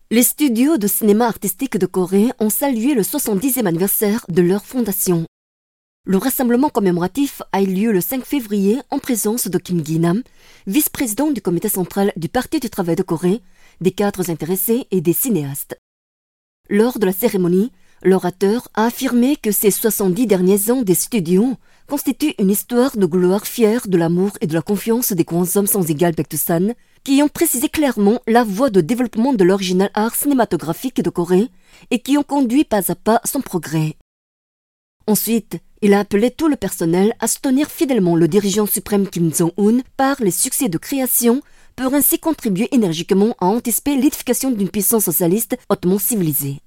Les studios de cinéma artistique de Corée ont salué le 70e anniversaire de leur fondation. Le rassemblement commémoratif a eu lieu le 5 février en présence de Kim Gi-nam, vice-président du comité central du Parti du travail de Corée, des cadres intéressés et des cinéastes. Lors de la cérémonie, l'orateur a affirmé que ces 70 derniers ans des studios constituent une histoire de gloire fière de l'amour et de la confiance des grands hommes sans égal Baekdusan, qui ont précisé clairement la voie de développement de l'original art cinématographique de Corée et qui ont conduit pas à pas son progrès. Ensuite, il a appelé tout le personnel à soutenir fidèlement le dirigeant suprême Kim Jong-un par les succès de création pour ainsi contribuer énergiquement à anticiper l'édification d'une puissance socialiste hautement civilisée.